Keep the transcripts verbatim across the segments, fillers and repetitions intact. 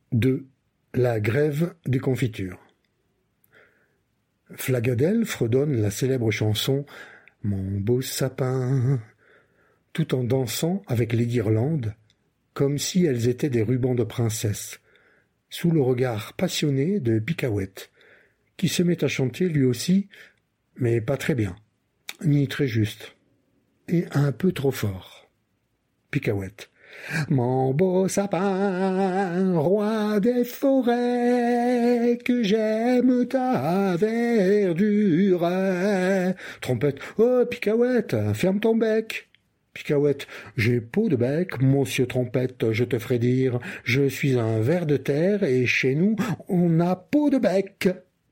deux. La grève des confitures. Flagadel fredonne la célèbre chanson « Mon beau sapin » tout en dansant avec les guirlandes, comme si elles étaient des rubans de princesse, sous le regard passionné de Picaouette, qui se met à chanter lui aussi, mais pas très bien, ni très juste, et un peu trop fort. Picaouette. Mon beau sapin, roi des forêts, que j'aime ta verdure. Trompette. Oh, Picaouette, ferme ton bec. Picaouette. J'ai peau de bec, monsieur Trompette, je te ferai dire. Je suis un ver de terre et chez nous, on a peau de bec.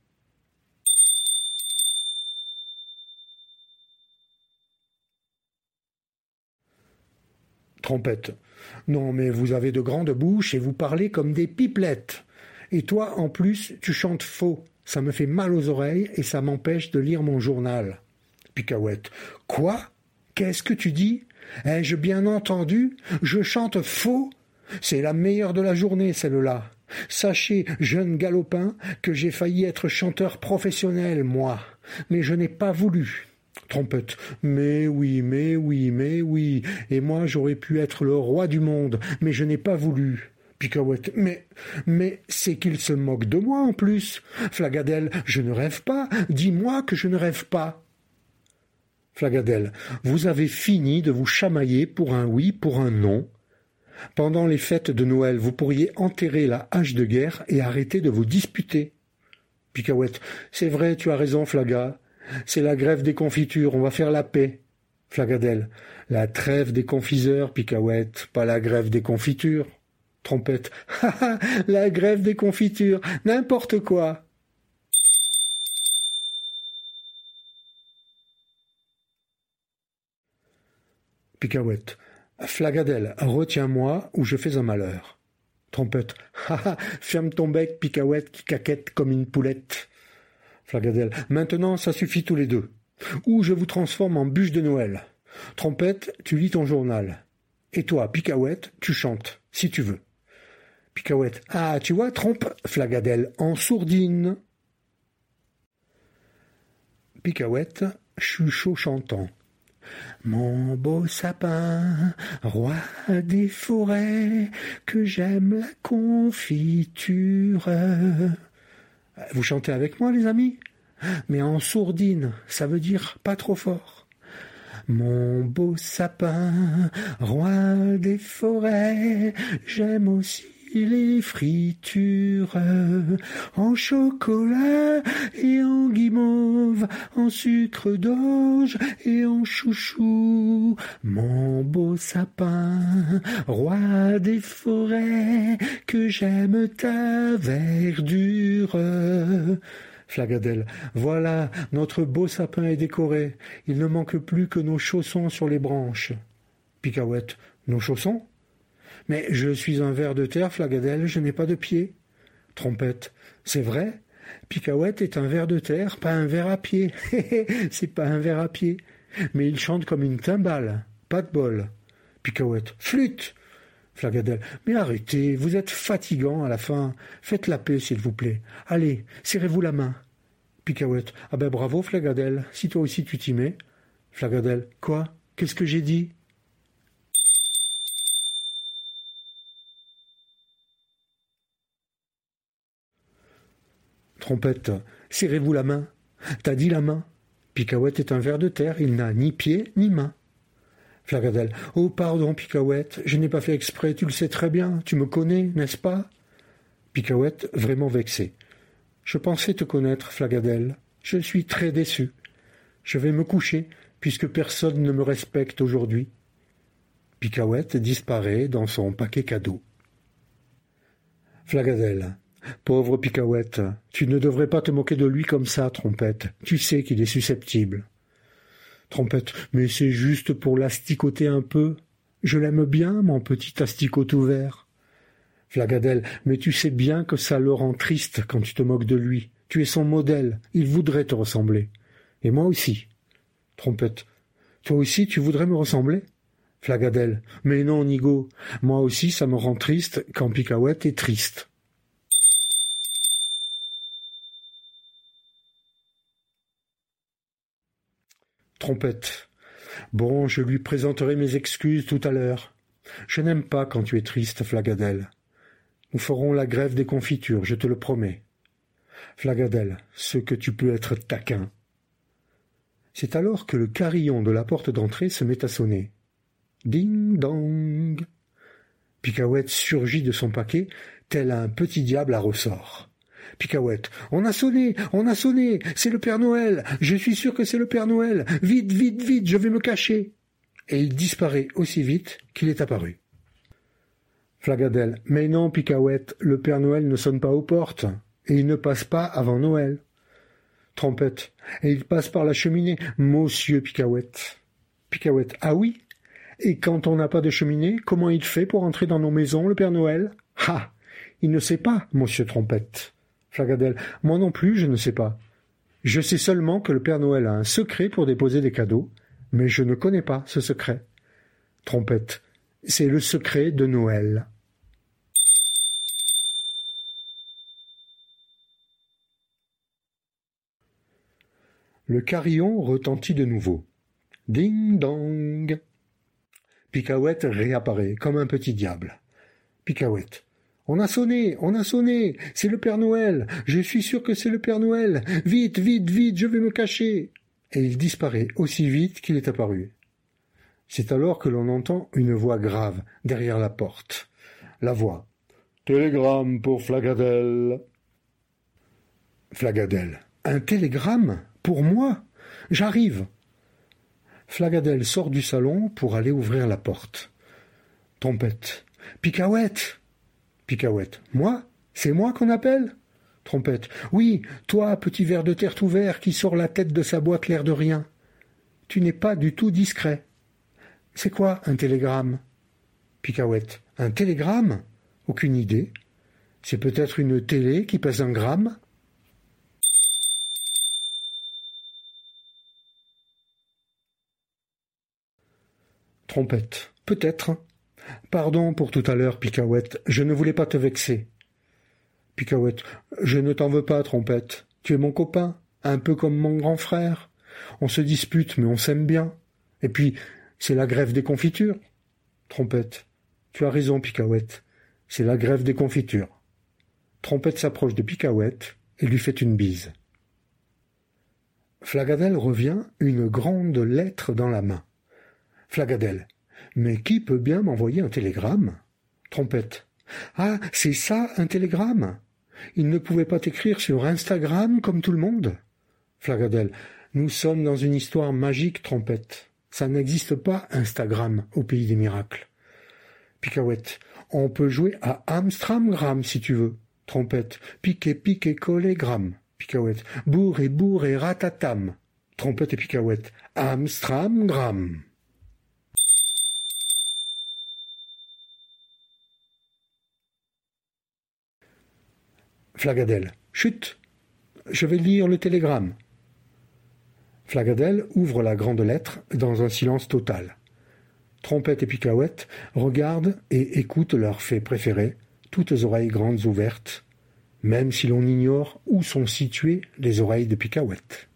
Trompette. Non, mais vous avez de grandes bouches et vous parlez comme des pipelettes. Et toi, en plus, tu chantes faux. Ça me fait mal aux oreilles et ça m'empêche de lire mon journal. Picaouette. Quoi ? Qu'est-ce que tu dis ? Ai-je bien entendu ? Je chante faux ? C'est la meilleure de la journée, celle-là. Sachez, jeune galopin, que j'ai failli être chanteur professionnel, moi. Mais je n'ai pas voulu. Trompette. Mais oui, mais oui, mais oui. Et moi, j'aurais pu être le roi du monde, mais je n'ai pas voulu. Picaouette. Mais, mais c'est qu'il se moque de moi en plus. Flagadel, je ne rêve pas. Dis-moi que je ne rêve pas. Flagadel. Vous avez fini de vous chamailler pour un oui, pour un non. Pendant les fêtes de Noël, vous pourriez enterrer la hache de guerre et arrêter de vous disputer. Picaouette. C'est vrai, tu as raison, Flaga. C'est la grève des confitures, on va faire la paix. Flagadel. La trêve des confiseurs, Picaouette, pas la grève des confitures. Trompette. Ha ha, la grève des confitures, n'importe quoi. Picaouette. Flagadel, retiens-moi ou je fais un malheur. Trompette. Ha ha, ferme ton bec, Picaouette, qui caquette comme une poulette. Flagadel. Maintenant, ça suffit tous les deux. Ou je vous transforme en bûche de Noël. Trompette, tu lis ton journal. Et toi, Picaouette, tu chantes, si tu veux. Picaouette. Ah, tu vois, trompe, Flagadel, en sourdine. Picaouette, chuchot chantant. Mon beau sapin, roi des forêts, que j'aime la confiture. Vous chantez avec moi, les amis ? Mais en sourdine, ça veut dire pas trop fort. Mon beau sapin, roi des forêts, j'aime aussi les fritures, en chocolat et en guimauve, en sucre d'orge et en chouchou. Mon beau sapin, roi des forêts, que j'aime ta verdure. Flagadel. Voilà, notre beau sapin est décoré. Il ne manque plus que nos chaussons sur les branches. Picaouette. Nos chaussons ? Mais je suis un ver de terre, Flagadel, je n'ai pas de pied. Trompette. C'est vrai ? Picaouette est un ver de terre, pas un ver à pied. C'est pas un ver à pied. Mais il chante comme une timbale. Pas de bol. Picaouette. Flûte ! Flagadel. Mais arrêtez, vous êtes fatigant à la fin. Faites la paix, s'il vous plaît. Allez, serrez-vous la main. Picaouette. Ah ben bravo, Flagadel, si toi aussi tu t'y mets. Flagadel. Quoi ? Qu'est-ce que j'ai dit ? Trompette. Serrez-vous la main. T'as dit la main. Picaouette est un ver de terre, il n'a ni pied ni main. Flagadel. Oh, pardon, Picaouette, je n'ai pas fait exprès, tu le sais très bien, tu me connais, n'est-ce pas ? Picaouette, vraiment vexé. Je pensais te connaître, Flagadel. Je suis très déçu. Je vais me coucher, puisque personne ne me respecte aujourd'hui. Picaouette disparaît dans son paquet cadeau. Flagadel. Pauvre Picaouette, tu ne devrais pas te moquer de lui comme ça, Trompette. Tu sais qu'il est susceptible. Trompette. Mais c'est juste pour l'asticoter un peu. Je l'aime bien, mon petit asticot tout vert. Flagadel. Mais tu sais bien que ça le rend triste quand tu te moques de lui. Tu es son modèle. Il voudrait te ressembler. Et moi aussi. Trompette. Toi aussi, tu voudrais me ressembler ? Flagadel. Mais non, Nigo. Moi aussi, ça me rend triste quand Picaouette est triste. Trompette. Bon, je lui présenterai mes excuses tout à l'heure. Je n'aime pas quand tu es triste, Flagadelle. Nous ferons la grève des confitures, je te le promets. Flagadelle, ce que tu peux être taquin. C'est alors que le carillon de la porte d'entrée se met à sonner. Ding dong. Picaouette surgit de son paquet, tel un petit diable à ressort. Picaouette. On a sonné, on a sonné, c'est le Père Noël, je suis sûr que c'est le Père Noël, vite, vite, vite, je vais me cacher. Et il disparaît aussi vite qu'il est apparu. Flagadelle. Mais non, Picaouette, le Père Noël ne sonne pas aux portes, et il ne passe pas avant Noël. Trompette. Et il passe par la cheminée, monsieur Picaouette. Picaouette. Ah oui? Et quand on n'a pas de cheminée, comment il fait pour entrer dans nos maisons, le Père Noël? Ah! Il ne sait pas, monsieur Trompette. Flagadelle. Moi non plus, je ne sais pas. Je sais seulement que le Père Noël a un secret pour déposer des cadeaux, mais je ne connais pas ce secret. Trompette. C'est le secret de Noël. Le carillon retentit de nouveau. Ding dong. Picaouette réapparaît comme un petit diable. Picaouette. On a sonné, on a sonné, c'est le Père Noël, je suis sûr que c'est le Père Noël, vite, vite, vite, je vais me cacher. Et il disparaît aussi vite qu'il est apparu. C'est alors que l'on entend une voix grave derrière la porte. La voix. Télégramme pour Flagadelle. Flagadelle. Un télégramme? Pour moi? J'arrive. Flagadelle sort du salon pour aller ouvrir la porte. Trompette. Picaouette. Picaouette. Moi? C'est moi qu'on appelle? Trompette. Oui, toi, petit ver de terre tout vert qui sort la tête de sa boîte l'air de rien. Tu n'es pas du tout discret. C'est quoi un télégramme? Picaouette. Un télégramme? Aucune idée. C'est peut-être une télé qui pèse un gramme? Trompette. Peut-être. Pardon pour tout à l'heure, Picaouette, je ne voulais pas te vexer. Picaouette. Je ne t'en veux pas, Trompette. Tu es mon copain, un peu comme mon grand frère. On se dispute, mais on s'aime bien. Et puis, c'est la grève des confitures. Trompette. Tu as raison, Picaouette. C'est la grève des confitures. Trompette s'approche de Picaouette et lui fait une bise. Flagadelle revient, une grande lettre dans la main. Flagadelle. Mais qui peut bien m'envoyer un télégramme? Trompette. Ah, c'est ça, un télégramme? Il ne pouvait pas t'écrire sur Instagram comme tout le monde? Flagadelle. Nous sommes dans une histoire magique, Trompette. Ça n'existe pas, Instagram, au pays des miracles. Picaouette. On peut jouer à Amstramgram si tu veux. Trompette. Piqué, piqué, collé, gramme. Picaouette. Bourre et bourre et ratatam. Trompette et Picaouette. Amstramgram. Flagadelle. Chut! Je vais lire le télégramme. Flagadelle ouvre la grande lettre dans un silence total. Trompette et Picaouette regardent et écoutent leur fait préféré, toutes oreilles grandes ouvertes, même si l'on ignore où sont situées les oreilles de Picaouette.